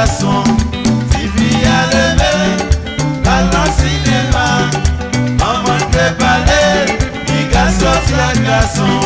garçon. Si fille à lever, dans le cinéma. Maman te parler, il va sortir la garçon.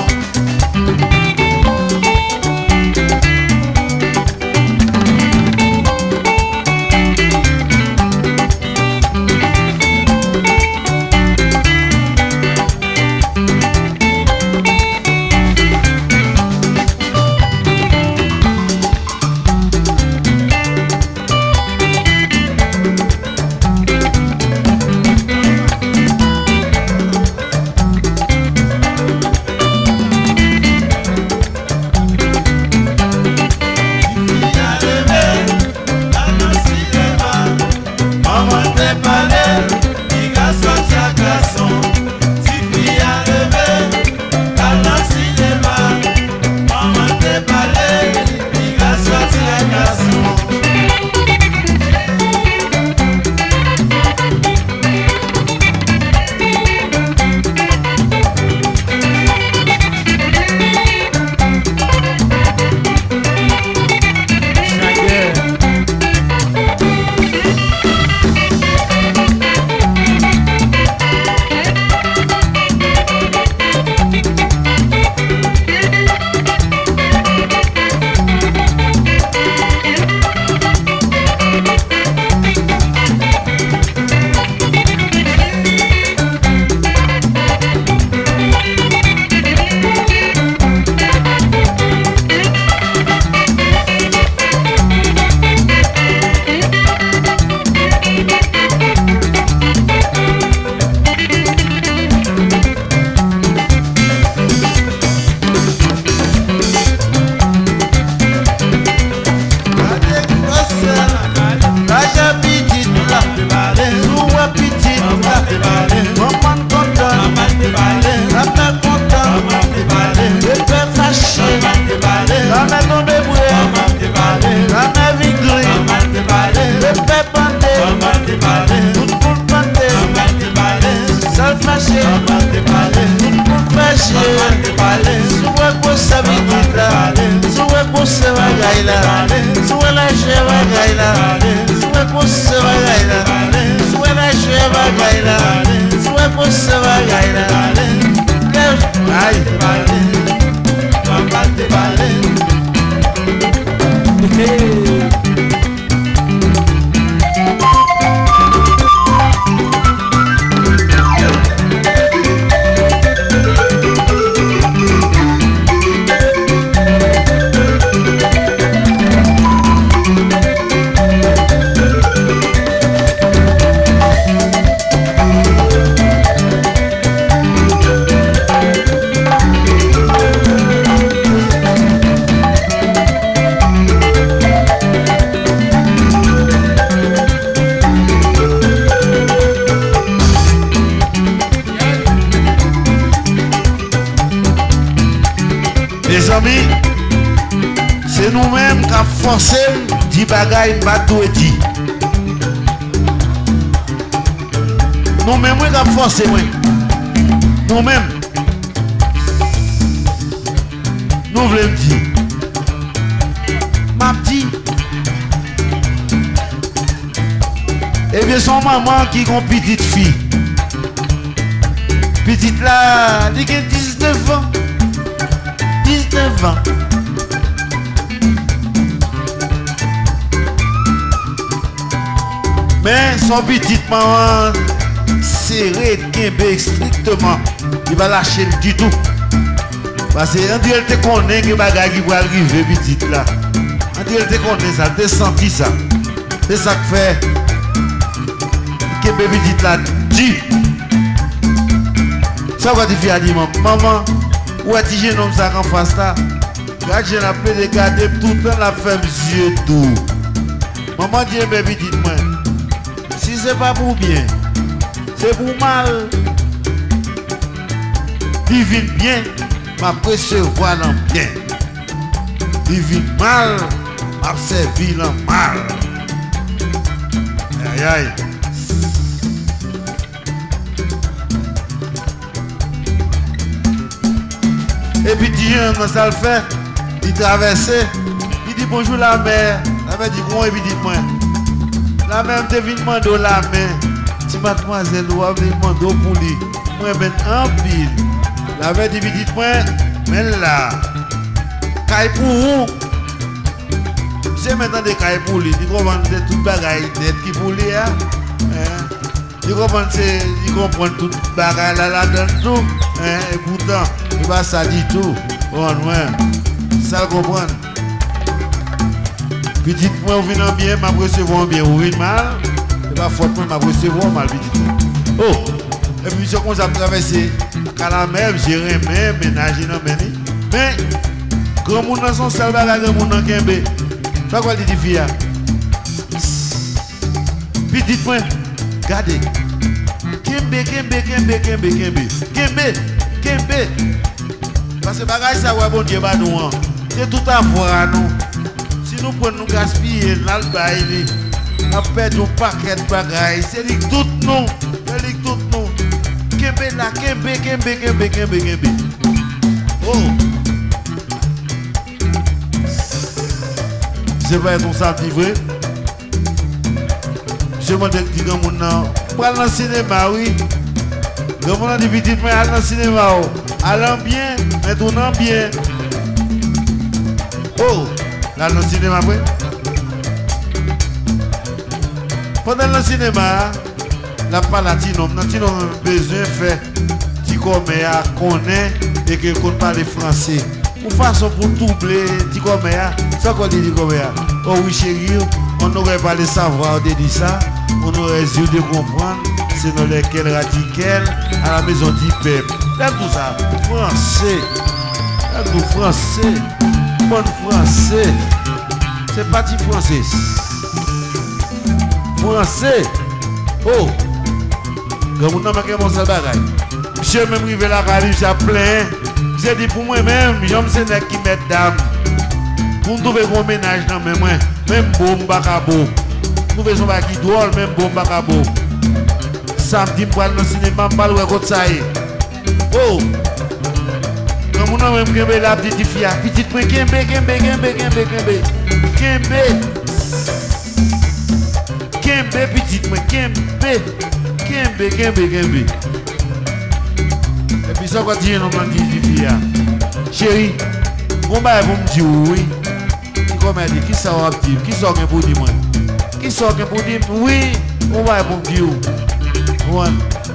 Les amis, c'est nous-mêmes qui avons forcé dit bagaille bateau et dit. Nous-mêmes qui avons forcé moi. Nous-mêmes. Nous voulons dire. Ma petite. Eh bien, son maman qui a une petite fille. Petite là, elle a 19 ans. 19 ans. Mais son petite maman serré, guimbé strictement. Il va lâcher du tout. Parce que on dit elle te connaît que bagage qui va arriver petite là. On dit elle te connaît ça, te senti ça. C'est ça que fait. Que petite là dit. Ça va te faire dire maman. Où est-ce que je ça en face là? Quand je l'ai regardé tout le temps la femme yeux tout. Maman dit bébé dites-moi. Si c'est pas pour bien, c'est pour mal. Divine bien, m'a précevoir dans bien. Divine mal, m'a servi dans mal. Aïe aïe. Et puis Dieu, ça le fait, il traversait, il dit bonjour la mère veut dire qu'on est petit point. La même te vient demander la main. Si mademoiselle doit venir demander pour lui. Moi ben en pile. La veut dire petit point. Mais là. Caille pour où? C'est maintenant des cailles pour lui. Il comprend tout bagaille net qui pour lui. Il comprend tout bagaille là-dedans tout. Et pourtant, il va ça dit tout. Bon, ouais. Ça le comprend. Petit point, on vient bien, m'a recevoir bien, ou vient mal. C'est pas faute, m'a recevoir mal, petit point. Oh! Et puis, ce qu'on a traversé, calamel, j'ai remis, ménager dans le mais, grand monde dans son seul bagage, grand monde dans Kembe. Pas quoi dit fille? Petit point, regardez. Kembe. Parce que bagage ça, ouais, bon Dieu, bah nous, c'est tout à voir, nous. Si nous prenons nous gaspiller, l'albaïli, on perd un paquet de bagages. C'est dit tout nous. C'est dit tout nous. Kembe là, Kembe. Oh! C'est pas ton senti vrai. Je me dis que mon nom, pour aller dans le cinéma, oui. Quand on a dit petit, mais aller dans le cinéma, allant bien, mais tournant bien. Oh, là dans le cinéma, oui. Pendant le cinéma, la palatine, nous avons besoin de faire petit commerce, connaît et que qu'on parle français. Pour façon pour doubler petit commerce, ça qu'on dit commerce. Oh oui chérie, on n'aurait pas le savoir de dire ça, on aurait dû de comprendre, c'est dans lesquels radicales à la maison du peuple. Là tout ça, français, là tout français, bon français, c'est pas du français. Français, oh, quand on a marqué mon seul bagaille, monsieur même rivé la calibre, ça plein, j'ai dit pour moi-même, j'aime ces nègres qui mettent dame. Pour nous trouver un ménage dans même bon bacabo. Nous faisons pas qui drôle, même bon bacabo. Samedi, pour aller dans le cinéma, je vais aller ça. Oh! Quand on a même Kembe la petite fille, petite point Kembe. Kembe, petite point Kembe. Et puis ça, quand tu nous dit fille, chérie, on va vous me dire oui. Comme elle dit, qui sort actif? Qui sort pour dire moi? Qui sort pour dire oui? On va pour dire oui.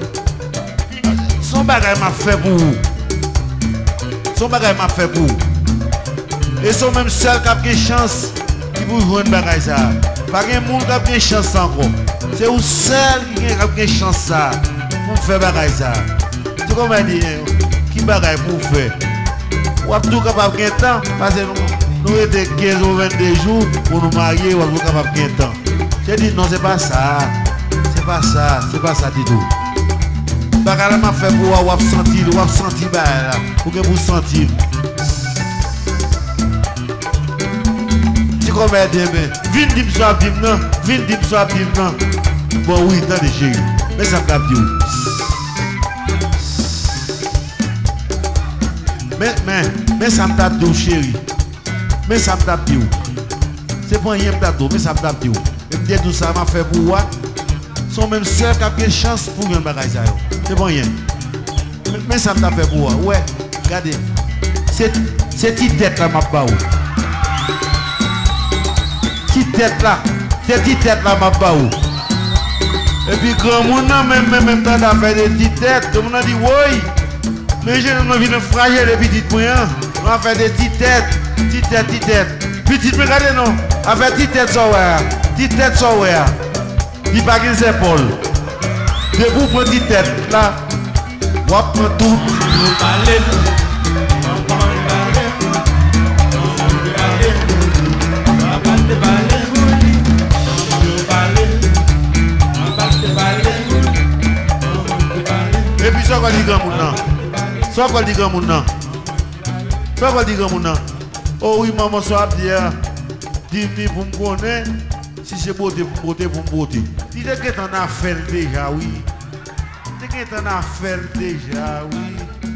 Son bagage m'a fait pour vous. Son bagage m'a fait pour vous. Et son même seul qui a une chance qui vous joue un bagage ça. Pas un monde qui a une chance encore. C'est vous seul qui a une chance ça pour faire bagage ça. C'est comme elle dit, qui bagage pour faire? Ou tout capable de temps parce que nous étions 15 ou 22 jours pour nous marier ou capable de temps. J'ai dit non, c'est pas ça. C'est pas ça du tout. Bagala m'a fait pour ou sentir là, pour que vous sentir. C'est comme elle dit, viens dire soit non. Bon oui, attendez chérie. Mais ça me tape du mais ça me tape du chérie. Mais ça me tape du. C'est pas rien me tape du, mais ça me tape du. Et me dire tout ça m'a fait pour moi. Son même soeur qui a une chance pour un bagage. C'est pas rien. Mais ça me tape fait pour moi. Ouais, regardez. C'est petite tête là, ma bao. Petite tête là. C'est petite tête là, ma bao. Et puis quand mon nom même temps d'affaire des petites têtes, tout le monde a dit oui. Mais je n'ai pas envie de frager les petites moyens. On va faire des petites têtes. Petite, mais regardez non. On va faire petite tête sur petite tête sur il n'y a pas qu'une épaule. De vous prendre petite tête là. On va prendre tout. Et puis ça va dire grand monde non. Ça va dire grand monde non. Ça va dire grand monde non. Oh oui maman soit bien. Dis-moi pour me connaître. Si c'est beauté pour me beauté. Si t'es en affaire déjà oui. T'es en affaire déjà oui.